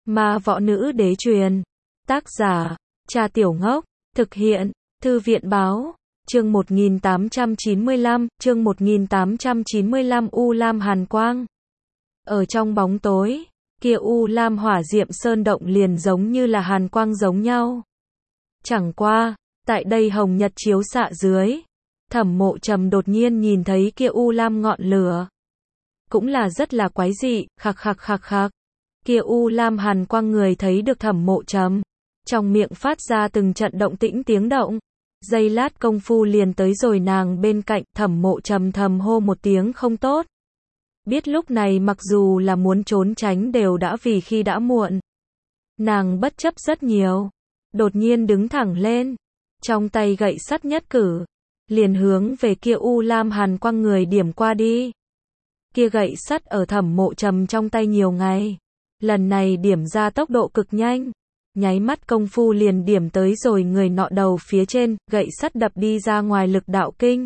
Ma võ nữ đế truyền. Tác giả, Cha Tiểu Ngốc. Thực hiện, Thư viện báo. Chương 1895, U Lam Hàn Quang. Ở trong bóng tối, kia U Lam hỏa diệm sơn động liền giống như là hàn quang giống nhau. Chẳng qua, tại đây hồng nhật chiếu xạ dưới, Thẩm Mộ Trầm đột nhiên nhìn thấy kia U Lam ngọn lửa. Cũng là rất là quái dị, khạc khạc khạc khạc. Kia U Lam hàn quang người thấy được Thẩm Mộ Trầm, trong miệng phát ra từng trận động tĩnh tiếng động. Giây lát công phu liền tới rồi nàng bên cạnh, Thẩm Mộ Trầm thầm hô một tiếng không tốt. Biết lúc này mặc dù là muốn trốn tránh đều đã vì khi đã muộn. Nàng bất chấp rất nhiều, đột nhiên đứng thẳng lên, trong tay gậy sắt nhất cử, liền hướng về kia U Lam hàn quang người điểm qua đi. Kia gậy sắt ở Thẩm Mộ Trầm trong tay nhiều ngày, lần này điểm ra tốc độ cực nhanh, nháy mắt công phu liền điểm tới rồi người nọ đầu phía trên, gậy sắt đập đi ra ngoài lực đạo kinh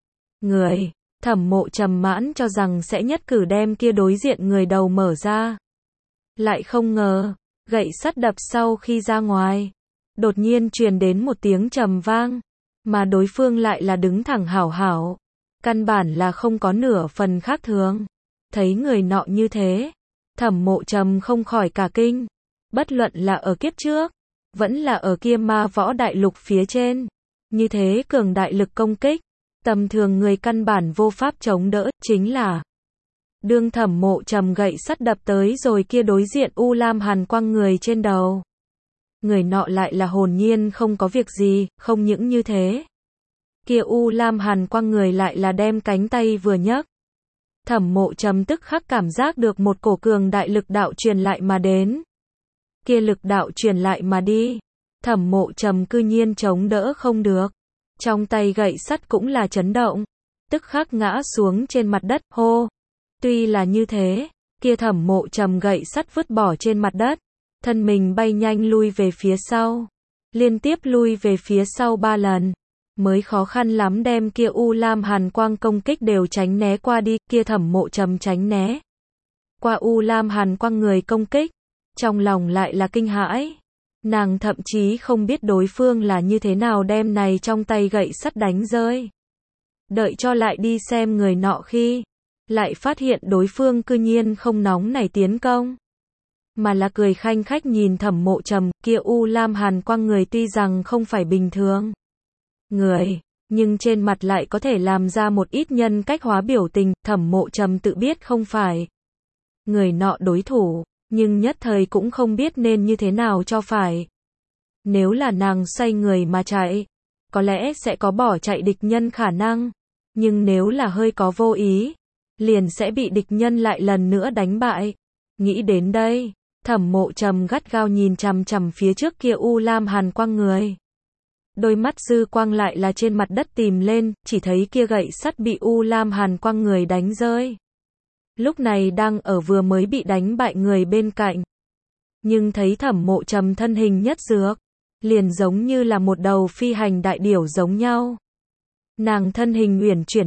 người. Thẩm Mộ Trầm mãn cho rằng sẽ nhất cử đem kia đối diện người đầu mở ra. Lại không ngờ, gậy sắt đập sau khi ra ngoài, đột nhiên truyền đến một tiếng trầm vang, mà đối phương lại là đứng thẳng hảo hảo, căn bản là không có nửa phần khác thường. Thấy người nọ như thế, Thẩm Mộ Trầm không khỏi cả kinh, bất luận là ở kiếp trước, vẫn là ở kia ma võ đại lục phía trên, như thế cường đại lực công kích, tầm thường người căn bản vô pháp chống đỡ. Chính là đương Thẩm Mộ Trầm gậy sắt đập tới rồi kia đối diện U Lam hàn quang người trên đầu, người nọ lại là hồn nhiên không có việc gì. Không những như thế, kia U Lam hàn quang người lại là đem cánh tay vừa nhấc, Thẩm Mộ Trầm tức khắc cảm giác được một cổ cường đại lực đạo truyền lại mà đến. Kia lực đạo truyền lại mà đi, Thẩm Mộ Trầm cư nhiên chống đỡ không được, trong tay gậy sắt cũng là chấn động, tức khắc ngã xuống trên mặt đất. Hô! Tuy là như thế, kia Thẩm Mộ Trầm gậy sắt vứt bỏ trên mặt đất, thân mình bay nhanh lui về phía sau, liên tiếp lui về phía sau 3 lần, mới khó khăn lắm đem kia U Lam hàn quang công kích đều tránh né qua đi. Kia Thẩm Mộ Trầm tránh né qua U Lam hàn quang người công kích, trong lòng lại là kinh hãi. Nàng thậm chí không biết đối phương là như thế nào đem này trong tay gậy sắt đánh rơi. Đợi cho lại đi xem người nọ khi, lại phát hiện đối phương cư nhiên không nóng nảy tiến công, mà là cười khanh khách nhìn Thẩm Mộ Trầm. Kia U Lam hàn quang người tuy rằng không phải bình thường người, nhưng trên mặt lại có thể làm ra một ít nhân cách hóa biểu tình. Thẩm Mộ Trầm tự biết không phải người nọ đối thủ, nhưng nhất thời cũng không biết nên như thế nào cho phải. Nếu là nàng xoay người mà chạy, có lẽ sẽ có bỏ chạy địch nhân khả năng, nhưng nếu là hơi có vô ý, liền sẽ bị địch nhân lại lần nữa đánh bại. Nghĩ đến đây, Thẩm Mộ Trầm gắt gao nhìn chằm chằm phía trước kia U Lam hàn quang người. Đôi mắt dư quang lại là trên mặt đất tìm lên, chỉ thấy kia gậy sắt bị U Lam hàn quang người đánh rơi. Lúc này đang ở vừa mới bị đánh bại người bên cạnh. Nhưng thấy Thẩm Mộ Trầm thân hình nhất dược, liền giống như là một đầu phi hành đại điểu giống nhau. Nàng thân hình uyển chuyển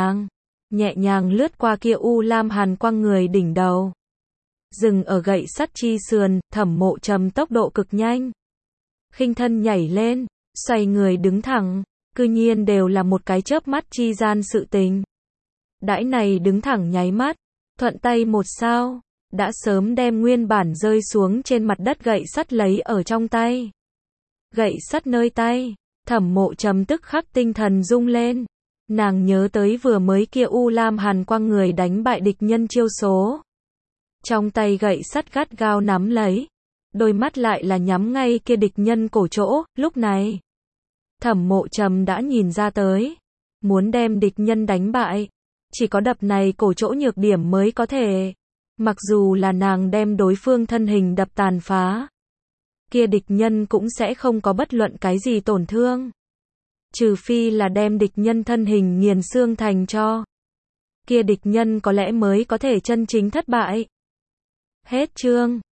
nhẹ nhàng lướt qua kia U Lam hàn quang người đỉnh đầu, dừng ở gậy sắt chi sườn. Thẩm Mộ Trầm tốc độ cực nhanh, khinh thân nhảy lên, xoay người đứng thẳng, cư nhiên đều là một cái chớp mắt chi gian sự tình. Đãi này đứng thẳng nháy mắt, thuận tay một sao, đã sớm đem nguyên bản rơi xuống trên mặt đất gậy sắt lấy ở trong tay. Gậy sắt nơi tay, Thẩm Mộ Trầm tức khắc tinh thần rung lên. Nàng nhớ tới vừa mới kia U Lam hàn quang người đánh bại địch nhân chiêu số. Trong tay gậy sắt gắt gao nắm lấy, đôi mắt lại là nhắm ngay kia địch nhân cổ chỗ. Lúc này, Thẩm Mộ Trầm đã nhìn ra tới, muốn đem địch nhân đánh bại, chỉ có đập này cổ chỗ nhược điểm mới có thể. Mặc dù là nàng đem đối phương thân hình đập tàn phá, kia địch nhân cũng sẽ không có bất luận cái gì tổn thương. Trừ phi là đem địch nhân thân hình nghiền xương thành tro, kia địch nhân có lẽ mới có thể chân chính thất bại. Hết chương.